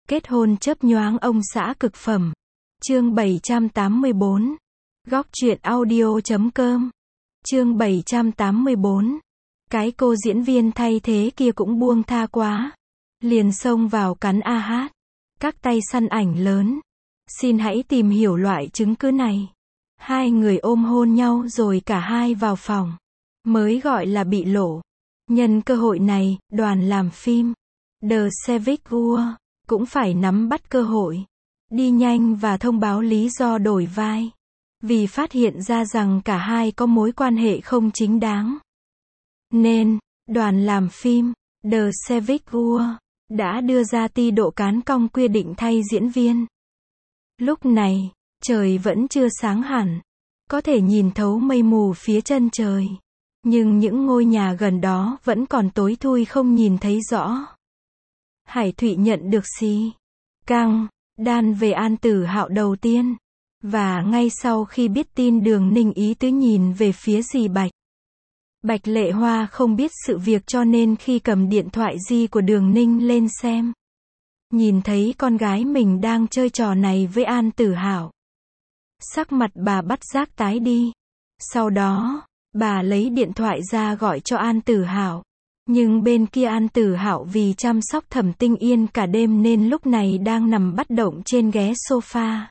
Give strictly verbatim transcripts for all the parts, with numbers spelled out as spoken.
Kết hôn chớp nhoáng ông xã cực phẩm. Chương bảy trăm tám mươi bốn. Góc truyện audio chấm com. Chương bảy trăm tám mươi bốn. Cái cô diễn viên thay thế kia cũng buông tha quá. Liền xông vào cắn a hát. Các tay săn ảnh lớn. Xin hãy tìm hiểu loại chứng cứ này. Hai người ôm hôn nhau rồi cả hai vào phòng. Mới gọi là bị lộ. Nhân cơ hội này, đoàn làm phim The Civic War cũng phải nắm bắt cơ hội. Đi nhanh và thông báo lý do đổi vai. Vì phát hiện ra rằng cả hai có mối quan hệ không chính đáng. Nên, đoàn làm phim The Civic War đã đưa ra ti độ cán cong quy định thay diễn viên. Lúc này, trời vẫn chưa sáng hẳn. Có thể nhìn thấu mây mù phía chân trời. Nhưng những ngôi nhà gần đó vẫn còn tối thui không nhìn thấy rõ. Hải Thụy nhận được xì căng đan về An Tử Hạo đầu tiên. Và ngay sau khi biết tin Đường Ninh ý tứ nhìn về phía dì Bạch. Bạch Lệ Hoa không biết sự việc cho nên khi cầm điện thoại di của Đường Ninh lên xem. Nhìn thấy con gái mình đang chơi trò này với An Tử Hạo. Sắc mặt bà bắt giác tái đi. Sau đó, bà lấy điện thoại ra gọi cho An Tử Hạo. Nhưng bên kia An Tử Hạo vì chăm sóc Thẩm Tinh Yên cả đêm nên lúc này đang nằm bất động trên ghế sofa.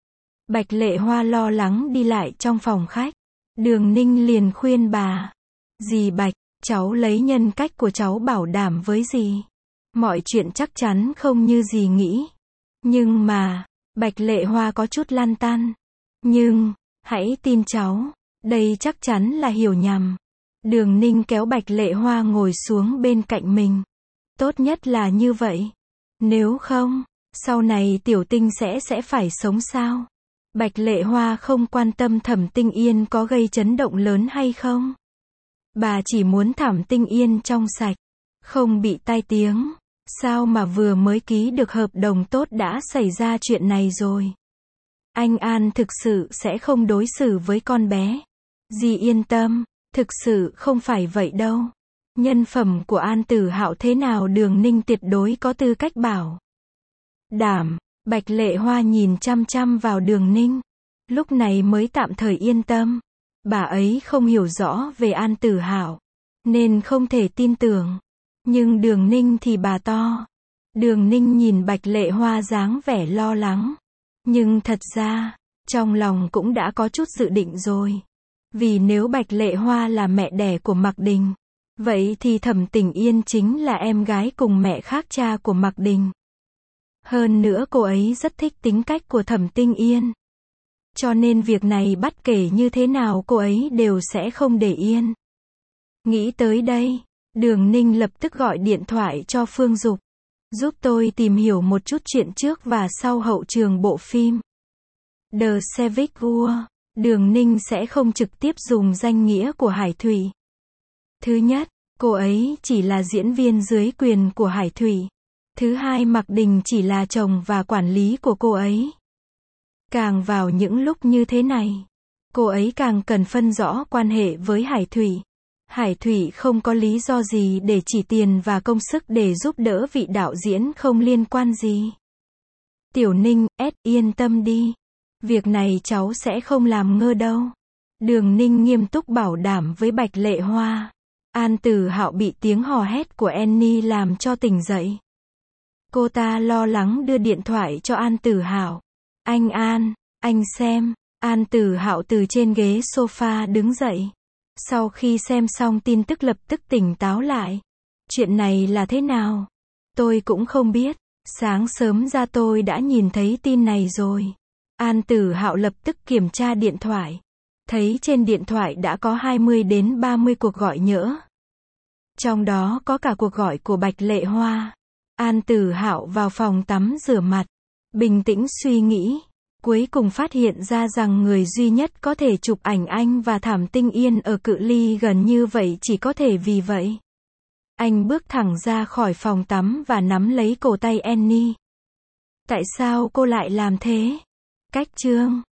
Bạch Lệ Hoa lo lắng đi lại trong phòng khách. Đường Ninh liền khuyên bà. Dì Bạch, cháu lấy nhân cách của cháu bảo đảm với dì. Mọi chuyện chắc chắn không như dì nghĩ. Nhưng mà, Bạch Lệ Hoa có chút lăn tăn. Nhưng, hãy tin cháu. Đây chắc chắn là hiểu nhầm. Đường Ninh kéo Bạch Lệ Hoa ngồi xuống bên cạnh mình. Tốt nhất là như vậy. Nếu không, sau này Tiểu Tinh sẽ sẽ phải sống sao? Bạch Lệ Hoa không quan tâm Thẩm Tinh Yên có gây chấn động lớn hay không. Bà chỉ muốn Thẩm Tinh Yên trong sạch, không bị tai tiếng. Sao mà vừa mới ký được hợp đồng tốt đã xảy ra chuyện này rồi. Anh An thực sự sẽ không đối xử với con bé. Dì yên tâm, thực sự không phải vậy đâu. Nhân phẩm của An Tử Hạo thế nào Đường Ninh tuyệt đối có tư cách bảo đảm. Bạch Lệ Hoa nhìn chăm chăm vào Đường Ninh. Lúc này mới tạm thời yên tâm. Bà ấy không hiểu rõ về An Tử Hạo, nên không thể tin tưởng. Nhưng Đường Ninh thì bà to. Đường Ninh nhìn Bạch Lệ Hoa dáng vẻ lo lắng. Nhưng thật ra, trong lòng cũng đã có chút dự định rồi. Vì nếu Bạch Lệ Hoa là mẹ đẻ của Mạc Đình, vậy thì Thẩm Tinh Yên chính là em gái cùng mẹ khác cha của Mạc Đình. Hơn nữa cô ấy rất thích tính cách của Thẩm Tinh Yên. Cho nên việc này bất kể như thế nào cô ấy đều sẽ không để yên. Nghĩ tới đây, Đường Ninh lập tức gọi điện thoại cho Phương Dục. Giúp tôi tìm hiểu một chút chuyện trước và sau hậu trường bộ phim The Civic War. Đường Ninh sẽ không trực tiếp dùng danh nghĩa của Hải Thụy. Thứ nhất, cô ấy chỉ là diễn viên dưới quyền của Hải Thụy. Thứ hai, Mạc Đình chỉ là chồng và quản lý của cô ấy. Càng vào những lúc như thế này, cô ấy càng cần phân rõ quan hệ với Hải Thụy. Hải Thụy không có lý do gì để chỉ tiền và công sức để giúp đỡ vị đạo diễn không liên quan gì. Tiểu Ninh, S, yên tâm đi. Việc này cháu sẽ không làm ngơ đâu. Đường Ninh nghiêm túc bảo đảm với Bạch Lệ Hoa. An Tử Hạo bị tiếng hò hét của Annie làm cho tỉnh dậy. Cô ta lo lắng đưa điện thoại cho An Tử Hạo. Anh An, anh xem. An Tử Hạo từ trên ghế sofa đứng dậy. Sau khi xem xong tin tức lập tức tỉnh táo lại. Chuyện này là thế nào? Tôi cũng không biết. Sáng sớm ra tôi đã nhìn thấy tin này rồi. An Tử Hạo lập tức kiểm tra điện thoại. Thấy trên điện thoại đã có hai mươi đến ba mươi cuộc gọi nhỡ. Trong đó có cả cuộc gọi của Bạch Lệ Hoa. An Tử Hạo vào phòng tắm rửa mặt. Bình tĩnh suy nghĩ. Cuối cùng phát hiện ra rằng người duy nhất có thể chụp ảnh anh và Thẩm Tinh Yên ở cự ly gần như vậy chỉ có thể vì vậy. Anh bước thẳng ra khỏi phòng tắm và nắm lấy cổ tay Annie. Tại sao cô lại làm thế? Cách chương